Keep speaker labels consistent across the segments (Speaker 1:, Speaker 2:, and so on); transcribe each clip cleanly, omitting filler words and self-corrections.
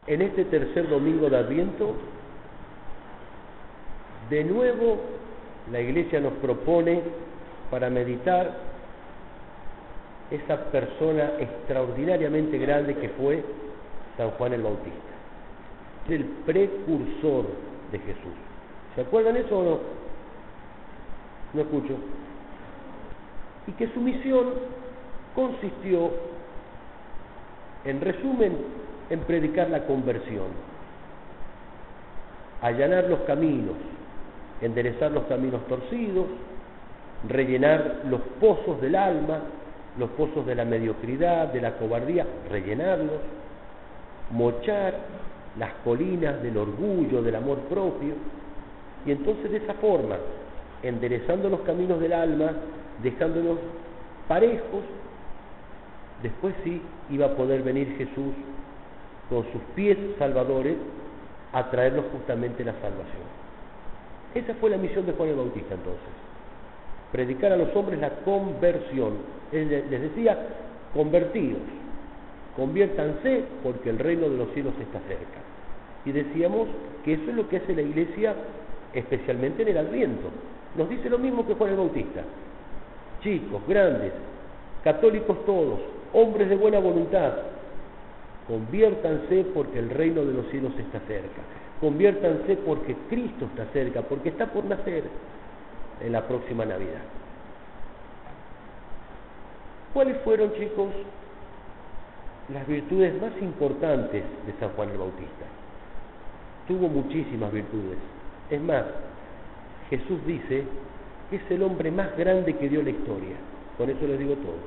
Speaker 1: En este tercer domingo de Adviento, de nuevo la Iglesia nos propone para meditar esa persona extraordinariamente grande que fue San Juan el Bautista. Es el precursor de Jesús. ¿Se acuerdan eso o no? No escucho. Y que su misión consistió, en resumen, en predicar la conversión, allanar los caminos, enderezar los caminos torcidos, rellenar los pozos del alma, los pozos de la mediocridad, de la cobardía, rellenarlos, mochar las colinas del orgullo, del amor propio, y entonces de esa forma, enderezando los caminos del alma, dejándolos parejos, después sí iba a poder venir Jesús con sus pies salvadores a traernos justamente la salvación. Esa fue la misión de Juan el Bautista entonces, predicar a los hombres la conversión. Él les decía, convertidos, conviértanse porque el reino de los cielos está cerca. Y decíamos que eso es lo que hace la Iglesia, especialmente en el Adviento. Nos dice lo mismo que Juan el Bautista: chicos, grandes, católicos todos, hombres de buena voluntad, conviértanse porque el reino de los cielos está cerca. Conviértanse porque Cristo está cerca, porque está por nacer en la próxima Navidad. ¿Cuáles fueron, chicos, las virtudes más importantes de San Juan el Bautista? Tuvo muchísimas virtudes. Es más, Jesús dice que es el hombre más grande que dio la historia. Con eso les digo todo.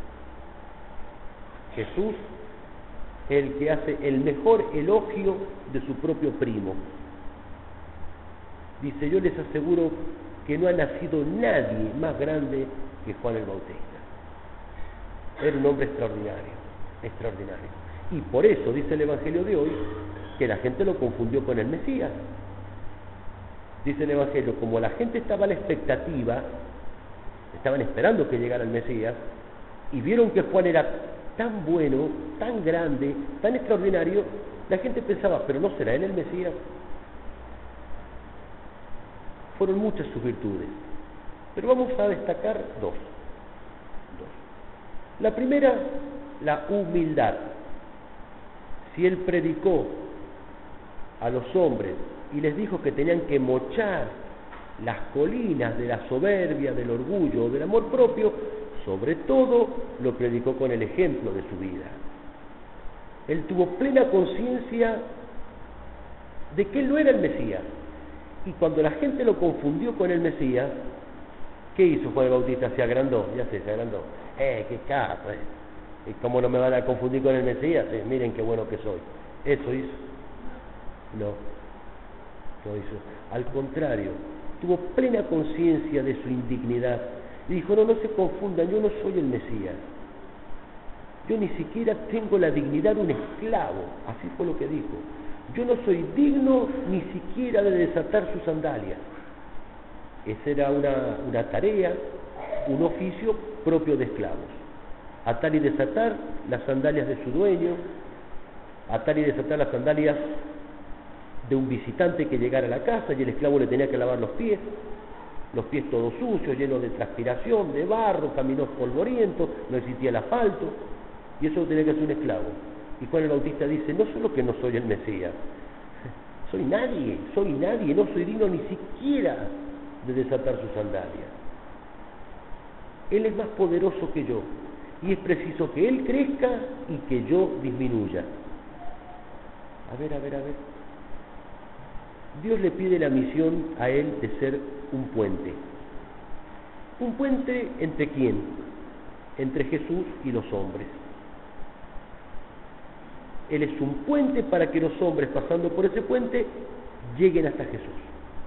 Speaker 1: Jesús es el que hace el mejor elogio de su propio primo. Dice, yo les aseguro que no ha nacido nadie más grande que Juan el Bautista. Era un hombre extraordinario, extraordinario. Y por eso dice el Evangelio de hoy que la gente lo confundió con el Mesías. Dice el Evangelio, como la gente estaba a la expectativa, estaban esperando que llegara el Mesías, y vieron que Juan era tan bueno, tan grande, tan extraordinario, la gente pensaba, pero ¿no será él el Mesías? Fueron muchas sus virtudes, pero vamos a destacar dos. La primera, la humildad. Si él predicó a los hombres y les dijo que tenían que mochar las colinas de la soberbia, del orgullo, del amor propio, sobre todo lo predicó con el ejemplo de su vida. Él tuvo plena conciencia de que él no era el Mesías. Y cuando la gente lo confundió con el Mesías, ¿qué hizo Juan el Bautista? Se agrandó, ya sé, se agrandó. Qué capo, ¿Y cómo no me van a confundir con el Mesías? Miren qué bueno que soy. ¿Eso hizo? No hizo. Al contrario, tuvo plena conciencia de su indignidad. Y dijo, no se confundan, yo no soy el Mesías. Yo ni siquiera tengo la dignidad de un esclavo. Así fue lo que dijo. Yo no soy digno ni siquiera de desatar sus sandalias. Esa era una tarea, un oficio propio de esclavos. Atar y desatar las sandalias de su dueño, atar y desatar las sandalias de un visitante que llegara a la casa, y el esclavo le tenía que lavar los pies todos sucios, llenos de transpiración, de barro, caminos polvorientos, no existía el asfalto, y eso lo tenía que hacer un esclavo. Y Juan el Bautista dice, no solo que no soy el Mesías, soy nadie, no soy digno ni siquiera de desatar sus sandalias. Él es más poderoso que yo, y es preciso que Él crezca y que yo disminuya. A ver. Dios le pide la misión a Él de ser un puente. ¿Un puente entre quién? Entre Jesús y los hombres. Él es un puente para que los hombres, pasando por ese puente, lleguen hasta Jesús.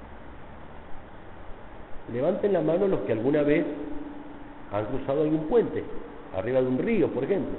Speaker 1: Levanten la mano los que alguna vez han cruzado algún puente, arriba de un río, por ejemplo.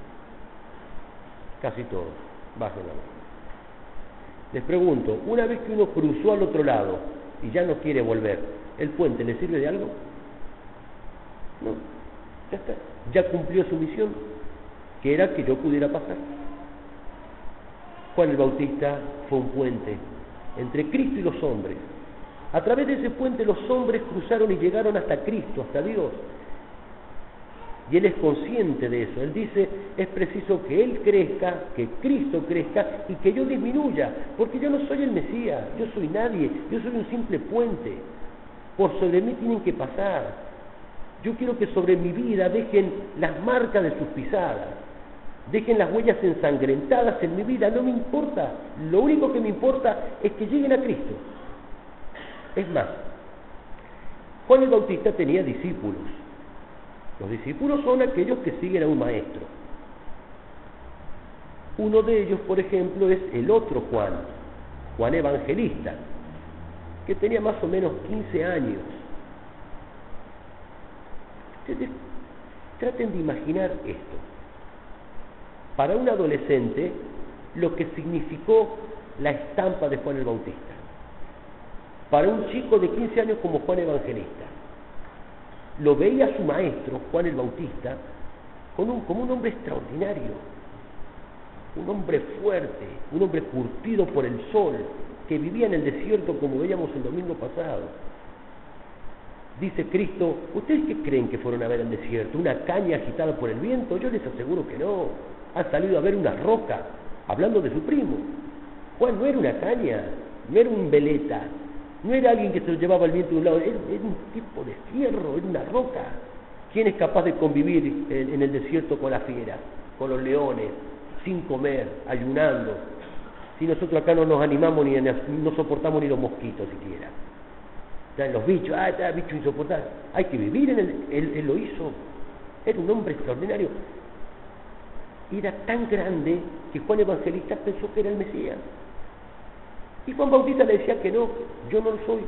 Speaker 1: Casi todos. Bajen la mano. Les pregunto, una vez que uno cruzó al otro lado y ya no quiere volver, ¿el puente le sirve de algo? No, ya está. Ya cumplió su misión, que era que yo pudiera pasar. Juan el Bautista fue un puente entre Cristo y los hombres. A través de ese puente los hombres cruzaron y llegaron hasta Cristo, hasta Dios. Y Él es consciente de eso. Él dice, es preciso que Él crezca, que Cristo crezca y que yo disminuya, porque yo no soy el Mesías, yo soy nadie, yo soy un simple puente. Por sobre mí tienen que pasar. Yo quiero que sobre mi vida dejen las marcas de sus pisadas, dejen las huellas ensangrentadas en mi vida, no me importa. Lo único que me importa es que lleguen a Cristo. Es más, Juan el Bautista tenía discípulos. Los discípulos son aquellos que siguen a un maestro. Uno de ellos, por ejemplo, es el otro Juan, Juan Evangelista, que tenía más o menos 15 años. Ustedes traten de imaginar esto. Para un adolescente, lo que significó la estampa de Juan el Bautista. Para un chico de 15 años como Juan Evangelista, lo veía su maestro, Juan el Bautista, como un hombre extraordinario, un hombre fuerte, un hombre curtido por el sol, que vivía en el desierto como veíamos el domingo pasado. Dice Cristo, ¿ustedes qué creen que fueron a ver al desierto? ¿Una caña agitada por el viento? Yo les aseguro que no. Han salido a ver una roca, hablando de su primo. Juan no era una caña, no era un veleta, no era alguien que se lo llevaba el viento de un lado, era un tipo de fierro, era una roca. ¿Quién es capaz de convivir en el desierto con las fieras, con los leones, sin comer, ayunando? Si nosotros acá no nos animamos ni no soportamos ni los mosquitos siquiera. Los bichos, bicho insoportable. Hay que vivir en él lo hizo. Era un hombre extraordinario. Era tan grande que Juan Evangelista pensó que era el Mesías. Y Juan Bautista le decía que no, yo no lo soy.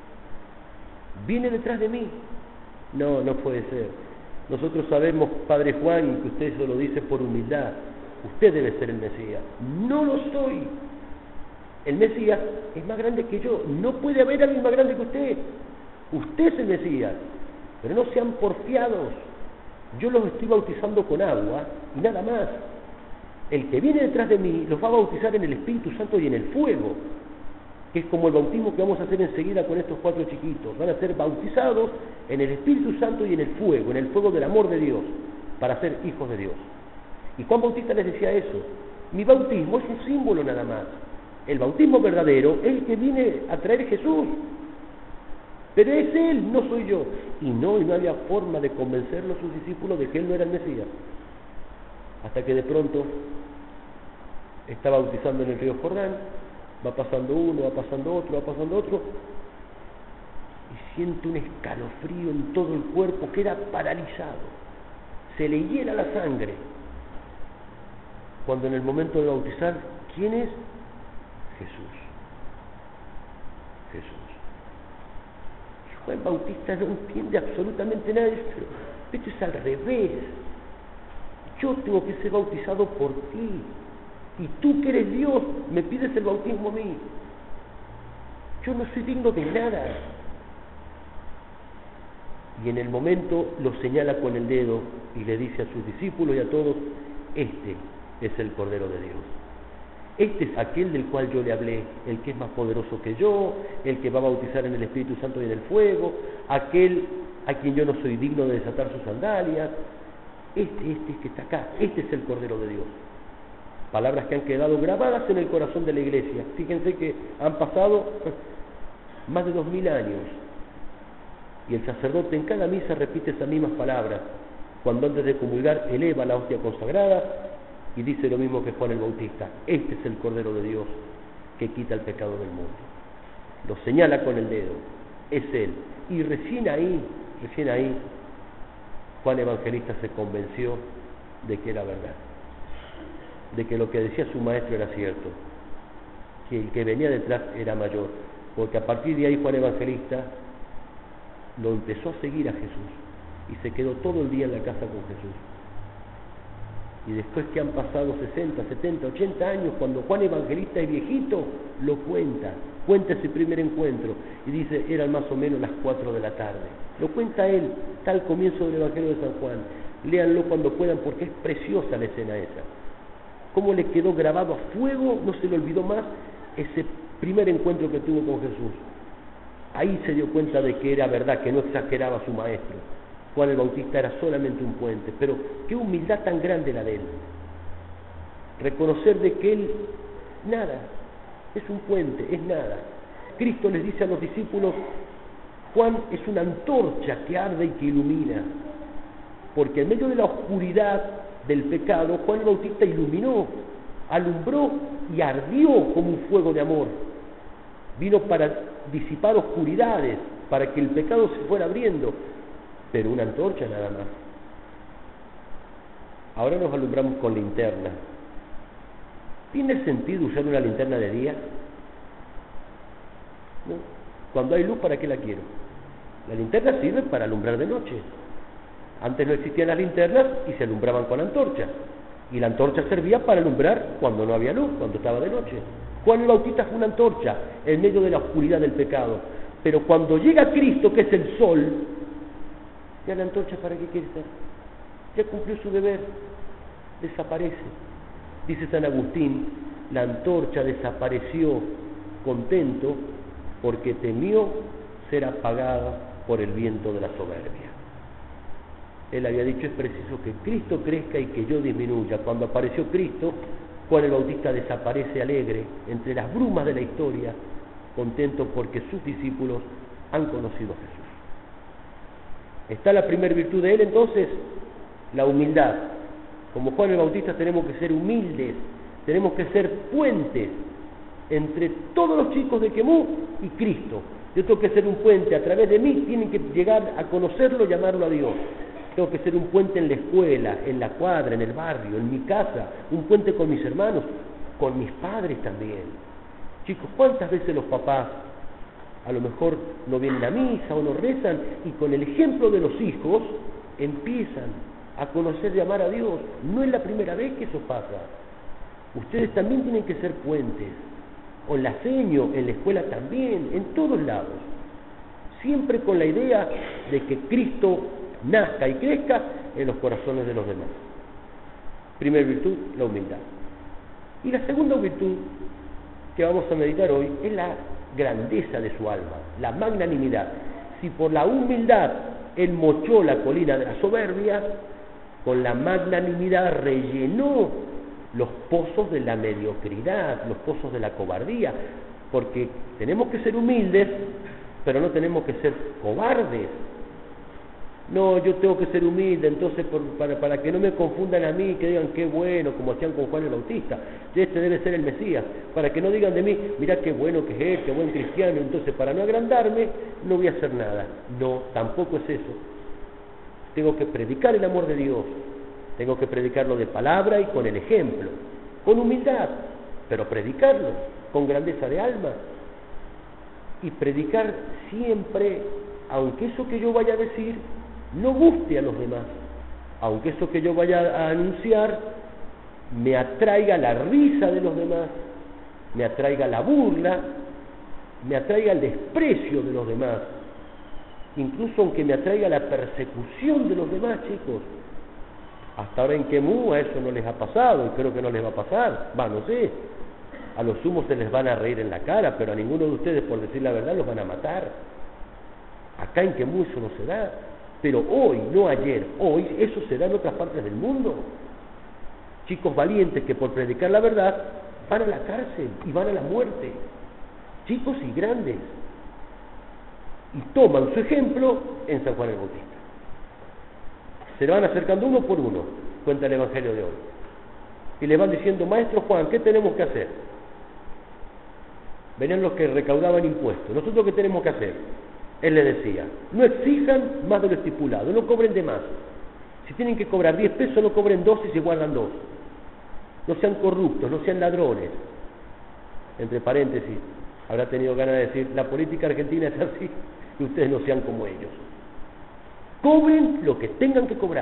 Speaker 1: Viene detrás de mí. No, no puede ser. Nosotros sabemos, Padre Juan, que usted se lo dice por humildad. Usted debe ser el Mesías. No lo soy. El Mesías es más grande que yo. No puede haber alguien más grande que usted. Usted es el Mesías. Pero no sean porfiados. Yo los estoy bautizando con agua y nada más. El que viene detrás de mí los va a bautizar en el Espíritu Santo y en el fuego, que es como el bautismo que vamos a hacer enseguida con estos 4 chiquitos. Van a ser bautizados en el Espíritu Santo y en el fuego del amor de Dios, para ser hijos de Dios. Y Juan Bautista les decía eso. Mi bautismo es un símbolo nada más. El bautismo verdadero es el que viene a traer Jesús. Pero es Él, no soy yo. Y no había forma de convencerlo a sus discípulos de que Él no era el Mesías. Hasta que de pronto está bautizando en el río Jordán, va pasando uno, va pasando otro, y siente un escalofrío en todo el cuerpo, queda paralizado, se le hiela la sangre. Cuando en el momento de bautizar, ¿quién es? Jesús. Y Juan Bautista no entiende absolutamente nada de esto. Esto es al revés. Yo tengo que ser bautizado por ti. Y tú que eres Dios, me pides el bautismo a mí. Yo no soy digno de nada. Y en el momento lo señala con el dedo y le dice a sus discípulos y a todos, este es el Cordero de Dios. Este es aquel del cual yo le hablé, el que es más poderoso que yo, el que va a bautizar en el Espíritu Santo y en el fuego, aquel a quien yo no soy digno de desatar sus sandalias. Este que está acá, este es el Cordero de Dios. Palabras que han quedado grabadas en el corazón de la iglesia. Fíjense que han pasado más de 2000 años y el sacerdote en cada misa repite esas mismas palabras. Cuando antes de comulgar eleva la hostia consagrada y dice lo mismo que Juan el Bautista: este es el Cordero de Dios que quita el pecado del mundo. Lo señala con el dedo, es Él. Y recién ahí Juan Evangelista se convenció de que era verdad, de que lo que decía su maestro era cierto, que el que venía detrás era mayor, porque a partir de ahí Juan Evangelista lo empezó a seguir a Jesús y se quedó todo el día en la casa con Jesús. Y después que han pasado 60, 70, 80 años, cuando Juan Evangelista es viejito, lo cuenta ese primer encuentro y dice, eran más o menos las 4 de la tarde. Lo cuenta él, está al comienzo del Evangelio de San Juan. Léanlo cuando puedan porque es preciosa la escena esa. cómo le quedó grabado a fuego, no se le olvidó más ese primer encuentro que tuvo con Jesús. Ahí se dio cuenta de que era verdad, que no exageraba a su maestro. Juan el Bautista era solamente un puente, pero qué humildad tan grande la de él. Reconocer de que él, nada, es un puente, es nada. Cristo les dice a los discípulos, Juan es una antorcha que arde y que ilumina, porque en medio de la oscuridad del pecado, Juan el Bautista iluminó, alumbró y ardió como un fuego de amor. Vino para disipar oscuridades, para que el pecado se fuera abriendo, pero una antorcha nada más. Ahora nos alumbramos con linterna. ¿Tiene sentido usar una linterna de día? ¿No? Cuando hay luz, ¿para qué la quiero? La linterna sirve para alumbrar de noche. Antes no existían las linternas y se alumbraban con antorcha. Y la antorcha servía para alumbrar cuando no había luz, cuando estaba de noche. Juan el Bautista fue una antorcha en medio de la oscuridad del pecado. Pero cuando llega Cristo, que es el sol, ya la antorcha, ¿para qué quiere estar? Ya cumplió su deber, desaparece. Dice San Agustín, la antorcha desapareció contento porque temió ser apagada por el viento de la soberbia. Él había dicho, es preciso que Cristo crezca y que yo disminuya. Cuando apareció Cristo, Juan el Bautista desaparece alegre entre las brumas de la historia, contento porque sus discípulos han conocido a Jesús. Está la primera virtud de él, entonces, la humildad. Como Juan el Bautista tenemos que ser humildes, tenemos que ser puentes entre todos los chicos de Quemú y Cristo. Yo tengo que ser un puente, a través de mí tienen que llegar a conocerlo y amarlo a Dios. Tengo que ser un puente en la escuela, en la cuadra, en el barrio, en mi casa, un puente con mis hermanos, con mis padres también. Chicos, ¿cuántas veces los papás a lo mejor no vienen a misa o no rezan y con el ejemplo de los hijos empiezan a conocer y amar a Dios? No es la primera vez que eso pasa. Ustedes también tienen que ser puentes, o en la seño, en la escuela también, en todos lados, siempre con la idea de que Cristo nazca y crezca en los corazones de los demás. Primera virtud, la humildad. Y la segunda virtud que vamos a meditar hoy es la grandeza de su alma, la magnanimidad. Si por la humildad él mochó la colina de la soberbia, con la magnanimidad rellenó los pozos de la mediocridad, los pozos de la cobardía, porque tenemos que ser humildes, pero no tenemos que ser cobardes. No, yo tengo que ser humilde, entonces para que no me confundan a mí, que digan qué bueno, como hacían con Juan el Bautista, este debe ser el Mesías, para que no digan de mí, mirá qué bueno que es él, qué buen cristiano, entonces para no agrandarme no voy a hacer nada. No, tampoco es eso. Tengo que predicar el amor de Dios, tengo que predicarlo de palabra y con el ejemplo, con humildad, pero predicarlo con grandeza de alma. Y predicar siempre, aunque eso que yo vaya a decir no guste a los demás, aunque eso que yo vaya a anunciar me atraiga la risa de los demás, me atraiga la burla, me atraiga el desprecio de los demás, incluso aunque me atraiga la persecución de los demás, chicos. Hasta ahora en Quemú a eso no les ha pasado y creo que no les va a pasar, no sé, a los sumos se les van a reír en la cara, pero a ninguno de ustedes, por decir la verdad, los van a matar. Acá en Quemú eso no se da, pero hoy, no ayer, hoy eso se da en otras partes del mundo. Chicos valientes que por predicar la verdad van a la cárcel y van a la muerte, chicos y grandes, y toman su ejemplo en San Juan el Bautista. Se le van acercando uno por uno, cuenta el Evangelio de hoy, y le van diciendo, Maestro Juan, ¿qué tenemos que hacer? Venían los que recaudaban impuestos. ¿Nosotros qué tenemos que hacer? Él le decía, no exijan más de lo estipulado, no cobren de más. Si tienen que cobrar 10 pesos, no cobren 2 y se guardan 2. No sean corruptos, no sean ladrones. Entre paréntesis, habrá tenido ganas de decir, la política argentina es así, y ustedes no sean como ellos. Cobren lo que tengan que cobrar.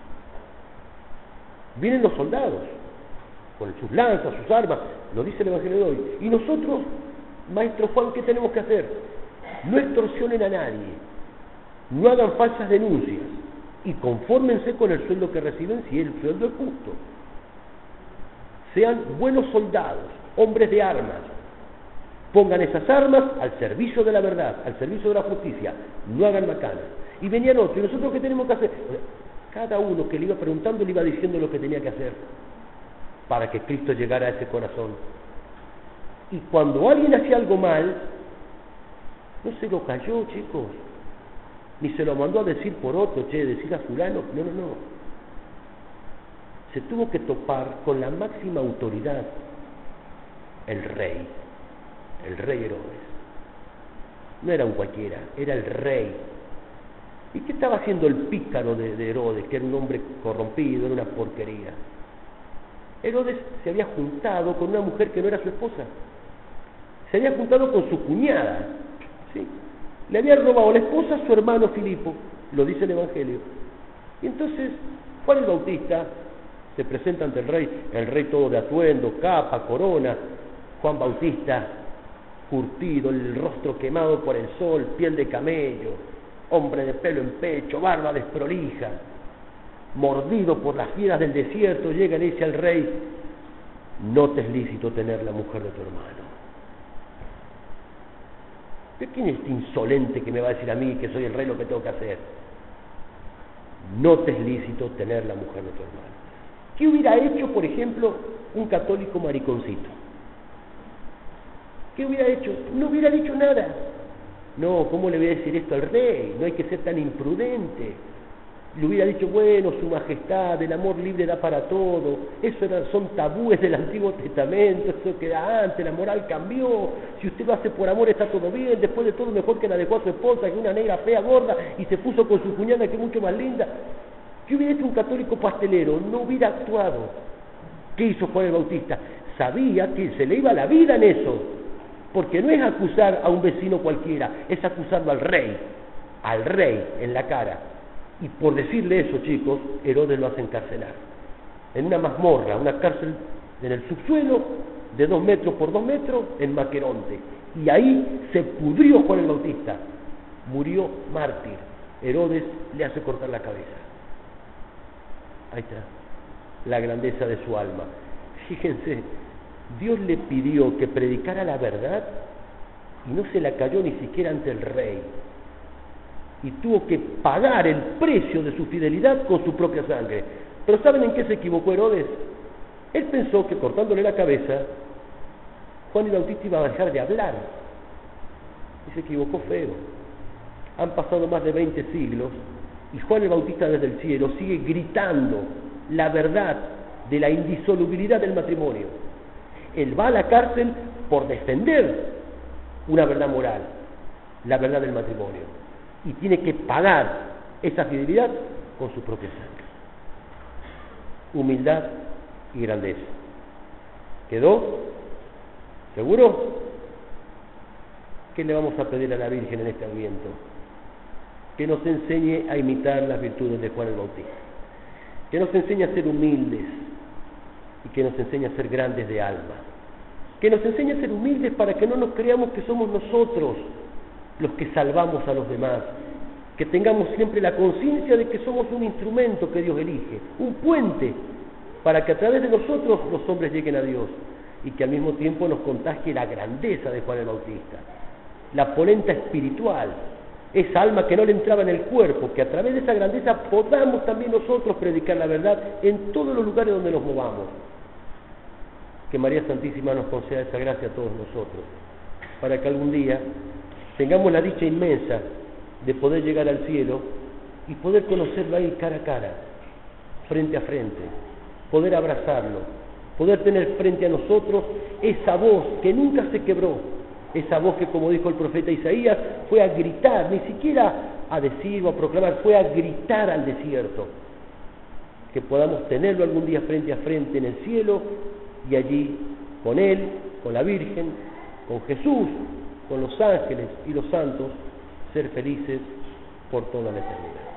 Speaker 1: Vienen los soldados, con sus lanzas, sus armas, lo dice el Evangelio de hoy. Y nosotros, Maestro Juan, ¿qué tenemos que hacer? No extorsionen a nadie, no hagan falsas denuncias y confórmense con el sueldo que reciben si el sueldo es justo. sean buenos soldados, hombres de armas. Pongan esas armas al servicio de la verdad, al servicio de la justicia. No hagan macanas. Y venían otros. ¿Y nosotros qué tenemos que hacer? Cada uno que le iba preguntando le iba diciendo lo que tenía que hacer para que Cristo llegara a ese corazón. Y cuando alguien hacía algo mal, no se lo cayó, chicos, ni se lo mandó a decir por otro, decir a fulano, no. Se tuvo que topar con la máxima autoridad, el rey Herodes. No era un cualquiera, era el rey. ¿Y qué estaba haciendo el pícaro de Herodes, que era un hombre corrompido, era una porquería? Herodes se había juntado con una mujer que no era su esposa. Se había juntado con su cuñada, ¿sí? Le había robado la esposa a su hermano Filipo, lo dice el Evangelio. Y entonces Juan el Bautista se presenta ante el rey todo de atuendo, capa, corona. Juan Bautista, curtido, el rostro quemado por el sol, piel de camello, hombre de pelo en pecho, barba desprolija, mordido por las fieras del desierto, llega y le dice al rey: no te es lícito tener la mujer de tu hermano. ¿Pero quién es este insolente que me va a decir a mí que soy el rey lo que tengo que hacer? No te es lícito tener la mujer de tu hermano. ¿Qué hubiera hecho, por ejemplo, un católico mariconcito? ¿Qué hubiera hecho? No hubiera dicho nada. No, ¿cómo le voy a decir esto al rey? No hay que ser tan imprudente. Le hubiera dicho: bueno, su majestad, el amor libre da para todo. Eso son tabúes del Antiguo Testamento, eso queda antes, la moral cambió. Si usted lo hace por amor está todo bien. Después de todo, mejor que la dejó a su esposa, que una negra fea, gorda, y se puso con su cuñada, que es mucho más linda. ¿Qué hubiera hecho un católico pastelero? No hubiera actuado. ¿Qué hizo Juan el Bautista? Sabía que se le iba la vida en eso, porque no es acusar a un vecino cualquiera, es acusarlo al rey en la cara. Y por decirle eso, chicos, Herodes lo hace encarcelar en una mazmorra, una cárcel en el subsuelo de 2 metros por 2 metros en Maqueronte. Y ahí se pudrió Juan el Bautista, murió mártir. Herodes le hace cortar la cabeza. Ahí está la grandeza de su alma. Fíjense, Dios le pidió que predicara la verdad y no se la cayó ni siquiera ante el rey. Y tuvo que pagar el precio de su fidelidad con su propia sangre. Pero ¿saben en qué se equivocó Herodes? Él pensó que cortándole la cabeza, Juan el Bautista iba a dejar de hablar. Y se equivocó feo. Han pasado más de 20 siglos y Juan el Bautista desde el cielo sigue gritando la verdad de la indisolubilidad del matrimonio. Él va a la cárcel por defender una verdad moral, la verdad del matrimonio. Y tiene que pagar esa fidelidad con su propia sangre. Humildad y grandeza. ¿Quedó? ¿Seguro? ¿Qué le vamos a pedir a la Virgen en este Adviento? Que nos enseñe a imitar las virtudes de Juan el Bautista. Que nos enseñe a ser humildes y que nos enseñe a ser grandes de alma. Que nos enseñe a ser humildes para que no nos creamos que somos nosotros los que salvamos a los demás, que tengamos siempre la conciencia de que somos un instrumento que Dios elige, un puente para que a través de nosotros los hombres lleguen a Dios, y que al mismo tiempo nos contagie la grandeza de Juan el Bautista, la polenta espiritual, esa alma que no le entraba en el cuerpo, que a través de esa grandeza podamos también nosotros predicar la verdad en todos los lugares donde nos movamos. Que María Santísima nos conceda esa gracia a todos nosotros, para que algún día tengamos la dicha inmensa de poder llegar al cielo y poder conocerlo ahí cara a cara, frente a frente, poder abrazarlo, poder tener frente a nosotros esa voz que nunca se quebró, esa voz que, como dijo el profeta Isaías, fue a gritar, ni siquiera a decir o a proclamar, fue a gritar al desierto. Que podamos tenerlo algún día frente a frente en el cielo, y allí con Él, con la Virgen, con Jesús, con los ángeles y los santos, ser felices por toda la eternidad.